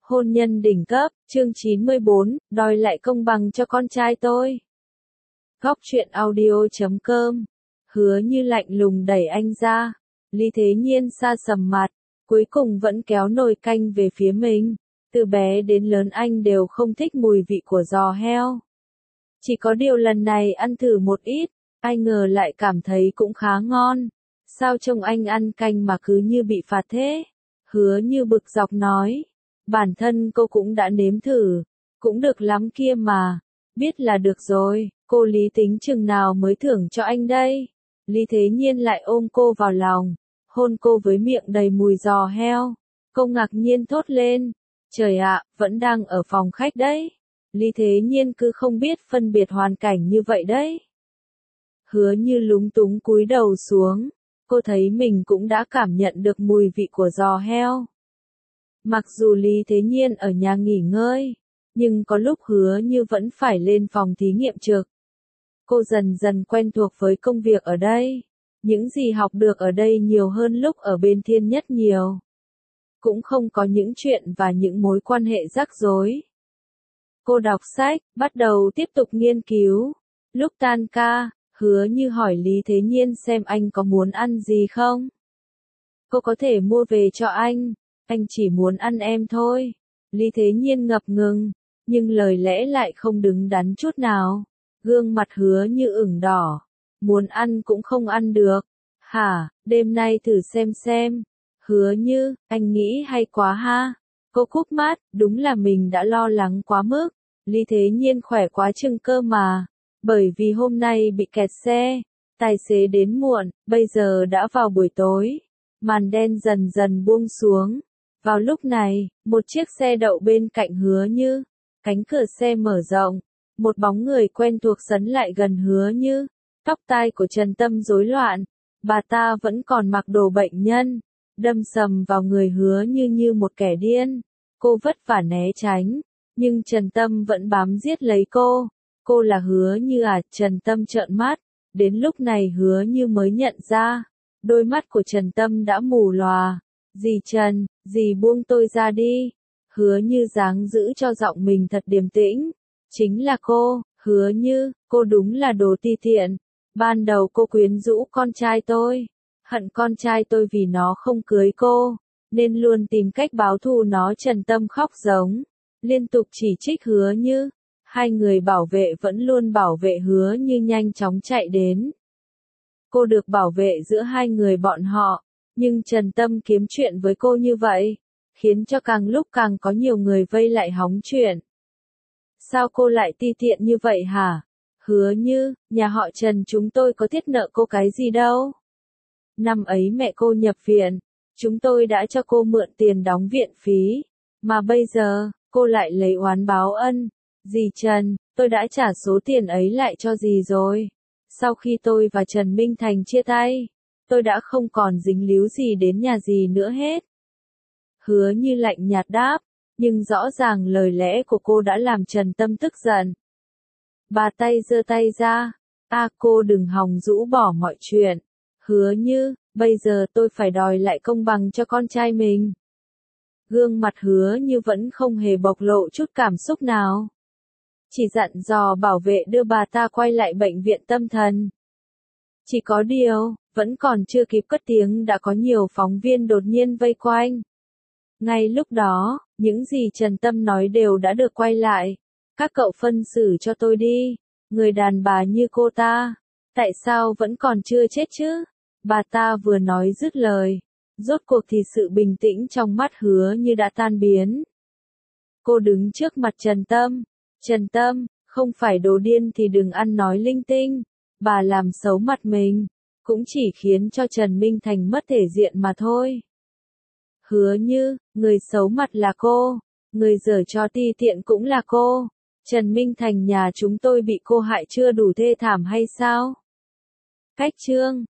Hôn nhân đỉnh cấp, chương 94, đòi lại công bằng cho con trai tôi. Góc truyện audio.com. Hứa Như lạnh lùng đẩy anh ra. Lý Thế Nhiên sa sầm mặt, cuối cùng vẫn kéo nồi canh về phía mình. Từ bé đến lớn anh đều không thích mùi vị của giò heo. Chỉ có điều lần này ăn thử một ít, ai ngờ lại cảm thấy cũng khá ngon. Sao trông anh ăn canh mà cứ như bị phạt thế? Hứa Như bực dọc nói. Bản thân cô cũng đã nếm thử, cũng được lắm kia mà. Biết là được rồi, cô Lý tính chừng nào mới thưởng cho anh đây. Lý Thế Nhiên lại ôm cô vào lòng, hôn cô với miệng đầy mùi giò heo. Cô ngạc nhiên thốt lên, trời ạ, vẫn đang ở phòng khách đấy. Lý Thế Nhiên cứ không biết phân biệt hoàn cảnh như vậy đấy. Hứa Như lúng túng cúi đầu xuống, cô thấy mình cũng đã cảm nhận được mùi vị của giò heo. Mặc dù Lý Thế Nhiên ở nhà nghỉ ngơi, nhưng có lúc Hứa Như vẫn phải lên phòng thí nghiệm trực. Cô dần dần quen thuộc với công việc ở đây. Những gì học được ở đây nhiều hơn lúc ở bên Thiên Nhất nhiều. Cũng không có những chuyện và những mối quan hệ rắc rối. Cô đọc sách, bắt đầu tiếp tục nghiên cứu. Lúc tan ca, Hứa Như hỏi Lý Thế Nhiên xem anh có muốn ăn gì không. Cô có thể mua về cho anh chỉ muốn ăn em thôi. Lý Thế Nhiên ngập ngừng, nhưng lời lẽ lại không đứng đắn chút nào. Gương mặt Hứa Như ửng đỏ, muốn ăn cũng không ăn được. Hả, đêm nay thử xem. Hứa Như, anh nghĩ hay quá ha. Cô cúp mắt, đúng là mình đã lo lắng quá mức. Lý Thế Nhiên khỏe quá chừng cơ mà. Bởi vì hôm nay bị kẹt xe, tài xế đến muộn, bây giờ đã vào buổi tối. Màn đen dần dần buông xuống. Vào lúc này, một chiếc xe đậu bên cạnh Hứa Như. Cánh cửa xe mở rộng. Một bóng người quen thuộc sấn lại gần Hứa Như. Tóc tai của Trần Tâm rối loạn. Bà ta vẫn còn mặc đồ bệnh nhân. Đâm sầm vào người Hứa Như như một kẻ điên. Cô vất vả né tránh. Nhưng Trần Tâm vẫn bám giết lấy cô. Cô là Hứa Như à? Trần Tâm trợn mắt. Đến lúc này Hứa Như mới nhận ra. Đôi mắt của Trần Tâm đã mù lòa. Dì Trần, dì buông tôi ra đi. Hứa Như dáng giữ cho giọng mình thật điềm tĩnh. Chính là cô, Hứa Như, cô đúng là đồ ti tiện. Ban đầu cô quyến rũ con trai tôi. Hận con trai tôi vì nó không cưới cô. Nên luôn tìm cách báo thù nó. Trần Tâm khóc giống. Liên tục chỉ trích Hứa Như. Hai người bảo vệ vẫn luôn bảo vệ Hứa Như nhanh chóng chạy đến. Cô được bảo vệ giữa hai người bọn họ. Nhưng Trần Tâm kiếm chuyện với cô như vậy, khiến cho càng lúc càng có nhiều người vây lại hóng chuyện. Sao cô lại ti tiện như vậy hả? Hứa Như, nhà họ Trần chúng tôi có thiết nợ cô cái gì đâu. Năm ấy mẹ cô nhập viện, chúng tôi đã cho cô mượn tiền đóng viện phí. Mà bây giờ, cô lại lấy oán báo ân. Dì Trần, tôi đã trả số tiền ấy lại cho dì rồi. Sau khi tôi và Trần Minh Thành chia tay, tôi đã không còn dính líu gì đến nhà dì nữa hết. Hứa Như lạnh nhạt đáp, nhưng rõ ràng lời lẽ của cô đã làm Trần Tâm tức giận. Bà giơ tay ra, cô đừng hòng rũ bỏ mọi chuyện. Hứa Như, bây giờ tôi phải đòi lại công bằng cho con trai mình. Gương mặt Hứa Như vẫn không hề bộc lộ chút cảm xúc nào. Chỉ dặn dò bảo vệ đưa bà ta quay lại bệnh viện tâm thần. Chỉ có điều, vẫn còn chưa kịp cất tiếng đã có nhiều phóng viên đột nhiên vây quanh. Ngay lúc đó, những gì Trần Tâm nói đều đã được quay lại. Các cậu phân xử cho tôi đi. Người đàn bà như cô ta, tại sao vẫn còn chưa chết chứ? Bà ta vừa nói dứt lời. Rốt cuộc thì sự bình tĩnh trong mắt Hứa Như đã tan biến. Cô đứng trước mặt Trần Tâm. Trần Tâm, không phải đồ điên thì đừng ăn nói linh tinh. Bà làm xấu mặt mình, cũng chỉ khiến cho Trần Minh Thành mất thể diện mà thôi. Hứa Như, người xấu mặt là cô, người giở trò ti tiện cũng là cô. Trần Minh Thành nhà chúng tôi bị cô hại chưa đủ thê thảm hay sao? Cách chương